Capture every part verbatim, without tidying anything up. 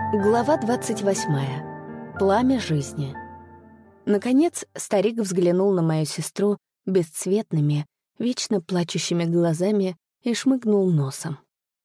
Глава двадцать восьмая. Пламя жизни. Наконец, старик взглянул на мою сестру бесцветными, вечно плачущими глазами и шмыгнул носом.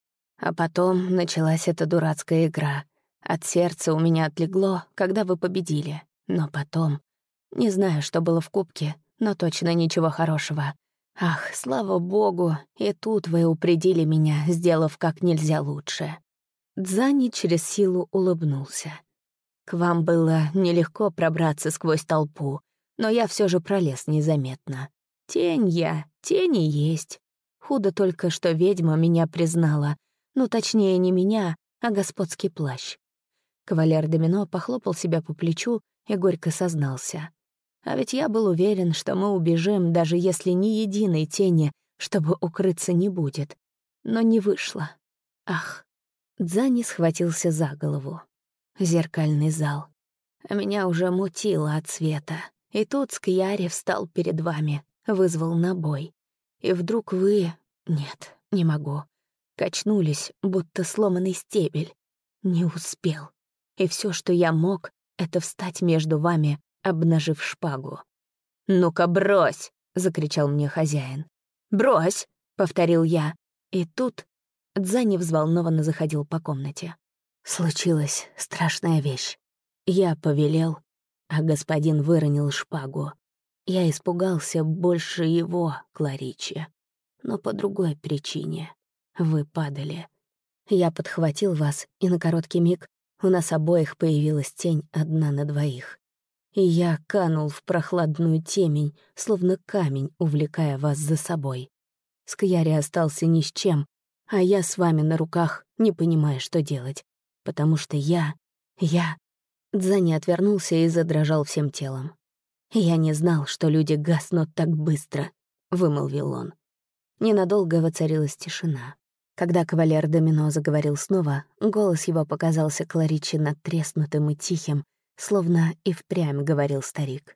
А потом началась эта дурацкая игра. От сердца у меня отлегло, когда вы победили. Но потом... Не знаю, что было в кубке, но точно ничего хорошего. Ах, слава богу, и тут вы упредили меня, сделав как нельзя лучше. Дзани через силу улыбнулся. «К вам было нелегко пробраться сквозь толпу, но я все же пролез незаметно. Тень я, тень и есть. Худо только, что ведьма меня признала. Ну, точнее, не меня, а господский плащ». Кавалер Домино похлопал себя по плечу и горько сознался. «А ведь я был уверен, что мы убежим, даже если ни единой тени, чтобы укрыться, не будет. Но не вышло. Ах». Дзани схватился за голову. Зеркальный зал. А меня уже мутило от света. И тут Скьяри встал перед вами, вызвал на бой. И вдруг вы... Нет, не могу. Качнулись, будто сломанный стебель. Не успел. И все, что я мог, — это встать между вами, обнажив шпагу. «Ну-ка, брось!» — закричал мне хозяин. «Брось!» — повторил я. И тут... Дзани взволнованно заходил по комнате. Случилась страшная вещь. Я повелел, а господин выронил шпагу. Я испугался больше его, Кларичи, но по другой причине. Вы падали. Я подхватил вас, и на короткий миг у нас обоих появилась тень одна на двоих. И я канул в прохладную темень, словно камень, увлекая вас за собой. Скьяри остался ни с чем, а я с вами на руках, не понимая, что делать. Потому что я... я... Дзани отвернулся и задрожал всем телом. «Я не знал, что люди гаснут так быстро», — вымолвил он. Ненадолго воцарилась тишина. Когда кавалер Домино заговорил снова, голос его показался Кларичи надтреснутым и тихим, словно и впрямь говорил старик.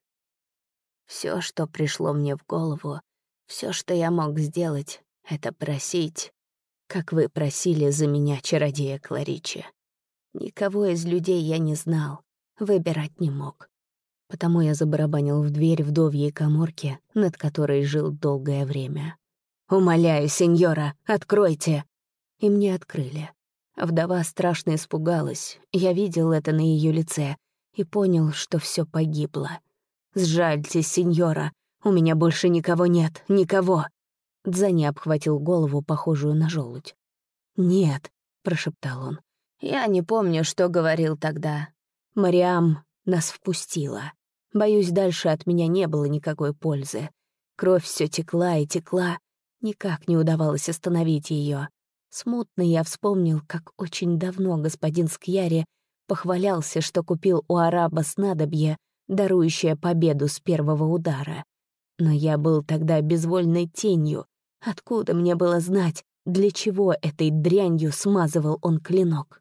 «Все, что пришло мне в голову, все, что я мог сделать, — это просить, как вы просили за меня, чародея Кларичи. Никого из людей я не знал, выбирать не мог. Потому я забарабанил в дверь вдовьей каморки, над которой жил долгое время. «Умоляю, сеньора, откройте!» И мне открыли. Вдова страшно испугалась, я видел это на ее лице и понял, что все погибло. «Сжальтесь, сеньора, у меня больше никого нет, никого!» Дзани обхватил голову, похожую на желудь. «Нет», — прошептал он, — «я не помню, что говорил тогда. Мариам нас впустила. Боюсь, дальше от меня не было никакой пользы. Кровь все текла и текла, никак не удавалось остановить ее. Смутно я вспомнил, как очень давно господин Скьяри похвалялся, что купил у араба снадобье, дарующее победу с первого удара. Но я был тогда безвольной тенью. Откуда мне было знать, для чего этой дрянью смазывал он клинок?»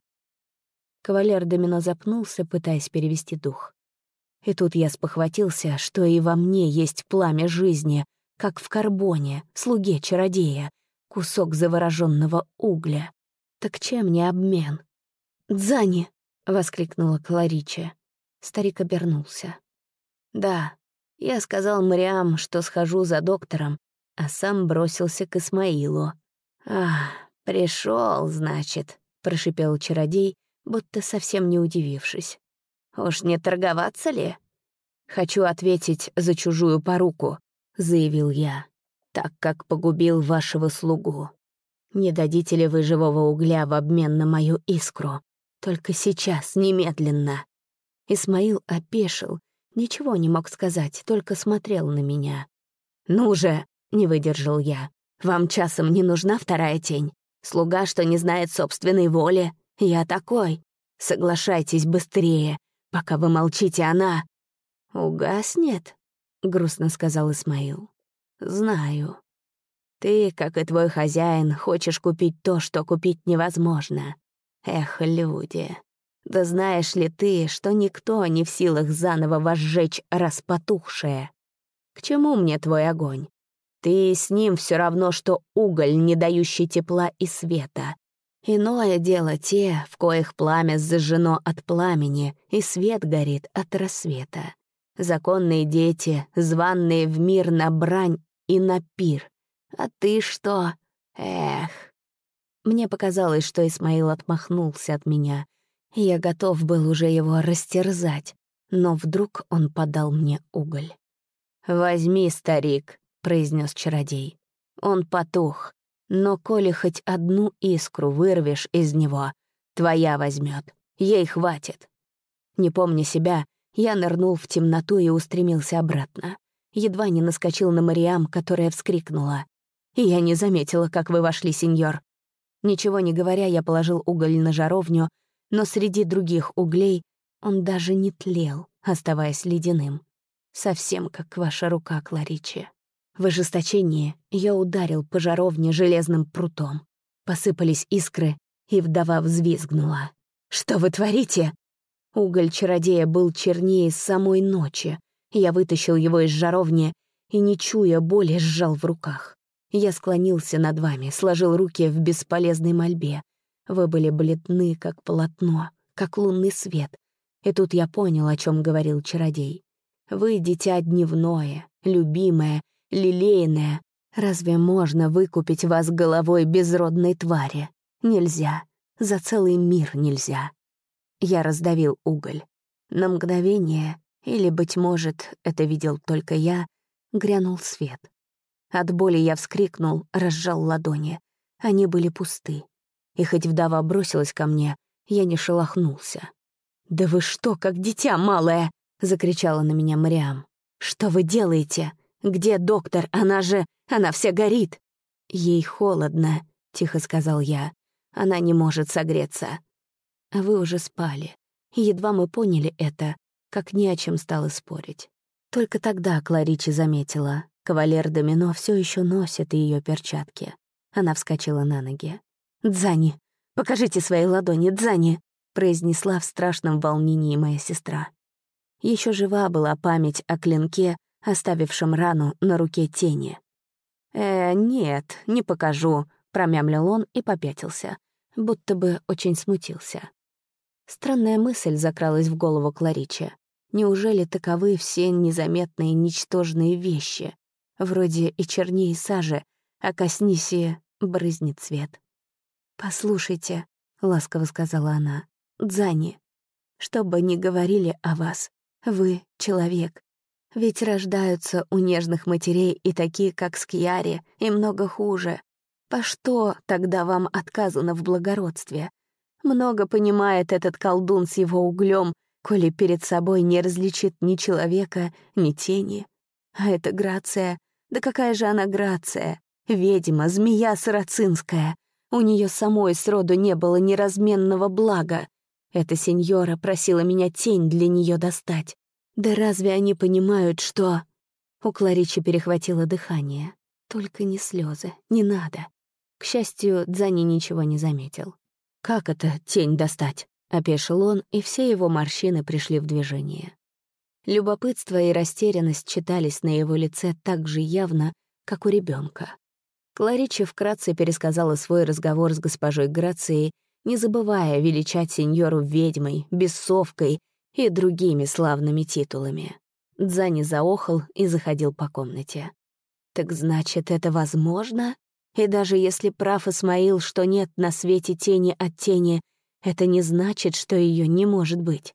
Кавалер Домино запнулся, пытаясь перевести дух. И тут я спохватился, что и во мне есть пламя жизни, как в карбоне, слуге чародея, кусок завороженного угля. Так чем не обмен? «Дзани!» — воскликнула Кларичи. Старик обернулся. «Да, я сказал Мариам, что схожу за доктором, а сам бросился к Исмаилу». «Ах, пришел, значит», — прошипел чародей, будто совсем не удивившись. «Уж не торговаться ли?» «Хочу ответить за чужую поруку», — заявил я, «так как погубил вашего слугу. Не дадите ли вы живого угля в обмен на мою искру? Только сейчас, немедленно». Исмаил опешил, ничего не мог сказать, только смотрел на меня. «Ну же!» — не выдержал я. «Вам часом не нужна вторая тень? Слуга, что не знает собственной воли? Я такой. Соглашайтесь быстрее, пока вы молчите, она...» «Угаснет?» — грустно сказал Исмаил. «Знаю. Ты, как и твой хозяин, хочешь купить то, что купить невозможно. Эх, люди, да знаешь ли ты, что никто не в силах заново возжечь распотухшее? К чему мне твой огонь? Ты с ним все равно, что уголь, не дающий тепла и света. Иное дело те, в коих пламя зажжено от пламени, и свет горит от рассвета. Законные дети, званные в мир на брань и на пир. А ты что? Эх. Мне показалось, что Исмаил отмахнулся от меня, и я готов был уже его растерзать, но вдруг он подал мне уголь. «Возьми, старик», — произнес чародей. Он потух, но коли хоть одну искру вырвешь из него, твоя возьмет, ей хватит. Не помня себя, я нырнул в темноту и устремился обратно. Едва не наскочил на Мариам, которая вскрикнула. И я не заметила, как вы вошли, сеньор. Ничего не говоря, я положил уголь на жаровню, но среди других углей он даже не тлел, оставаясь ледяным. Совсем как ваша рука, Кларичи. В ожесточении я ударил по жаровне железным прутом. Посыпались искры, и вдова взвизгнула. «Что вы творите?» Уголь чародея был чернее самой ночи. Я вытащил его из жаровни и, не чуя боли, сжал в руках. Я склонился над вами, сложил руки в бесполезной мольбе. Вы были бледны, как полотно, как лунный свет. И тут я понял, о чем говорил чародей. Вы — дитя дневное, любимое, лелеянное. Разве можно выкупить вас головой безродной твари? Нельзя. За целый мир нельзя. Я раздавил уголь. На мгновение, или, быть может, это видел только я, грянул свет. От боли я вскрикнул, разжал ладони. Они были пусты. И хоть вдова бросилась ко мне, я не шелохнулся. «Да вы что, как дитя малое!» — закричала на меня Мариам. «Что вы делаете? Где доктор? Она же... Она вся горит!» «Ей холодно», — тихо сказал я. «Она не может согреться». А вы уже спали. И едва мы поняли это, как не о чем стало спорить. Только тогда Кларичи заметила. Кавалер Домино все еще носит ее перчатки. Она вскочила на ноги. «Дзани, покажите свои ладони, Дзани!» — произнесла в страшном волнении моя сестра. Еще жива была память о клинке, оставившем рану на руке тени. «Э, нет, не покажу», — промямлил он и попятился, будто бы очень смутился. Странная мысль закралась в голову Кларичи. Неужели таковы все незаметные ничтожные вещи? Вроде и черней сажи, а коснись и брызнет свет. «Послушайте», — ласково сказала она, — «Дзани, что бы ни говорили о вас, вы — человек. Ведь рождаются у нежных матерей и такие, как Скьяри, и много хуже. По что тогда вам отказано в благородстве? Много понимает этот колдун с его углем, коли перед собой не различит ни человека, ни тени. А эта Грация, да какая же она Грация? Ведьма, змея сарацинская. У нее самой сроду не было ни разменного блага. Эта сеньора просила меня тень для нее достать. Да разве они понимают, что...» У Кларичи перехватило дыхание. Только не слезы, не надо. К счастью, Дзани ничего не заметил. «Как это тень достать?» — опешил он, и все его морщины пришли в движение. Любопытство и растерянность читались на его лице так же явно, как у ребенка. Кларичи вкратце пересказала свой разговор с госпожой Грацией, не забывая величать сеньору ведьмой, бесовкой и другими славными титулами. Дзани заохал и заходил по комнате. «Так значит, это возможно? И даже если прав Исмаил, что нет на свете тени от тени, это не значит, что ее не может быть».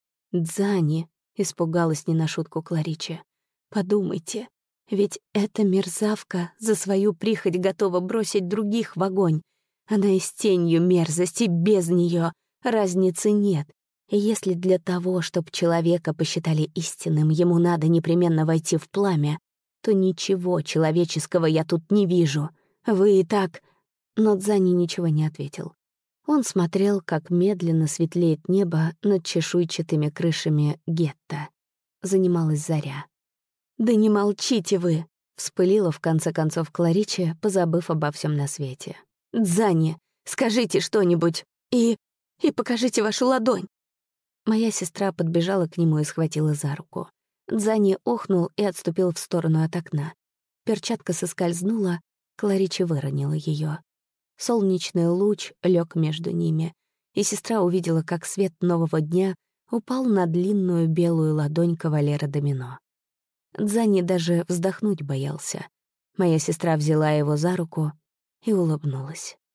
«Дзани», — испугалась не на шутку Кларичи, — «подумайте, ведь эта мерзавка за свою прихоть готова бросить других в огонь. Она и с тенью мерзости, без нее разницы нет. И если для того, чтобы человека посчитали истинным, ему надо непременно войти в пламя, то ничего человеческого я тут не вижу. Вы и так...» Но Дзани ничего не ответил. Он смотрел, как медленно светлеет небо над чешуйчатыми крышами гетто. Занималась заря. «Да не молчите вы!» — вспылила в конце концов Кларичи, позабыв обо всем на свете. «Дзани, скажите что-нибудь и... и покажите вашу ладонь!» Моя сестра подбежала к нему и схватила за руку. Дзани охнул и отступил в сторону от окна. Перчатка соскользнула, Кларичи выронила ее. Солнечный луч лег между ними, и сестра увидела, как свет нового дня упал на длинную белую ладонь кавалера домино. Дзани даже вздохнуть боялся. Моя сестра взяла его за руку и улыбнулась.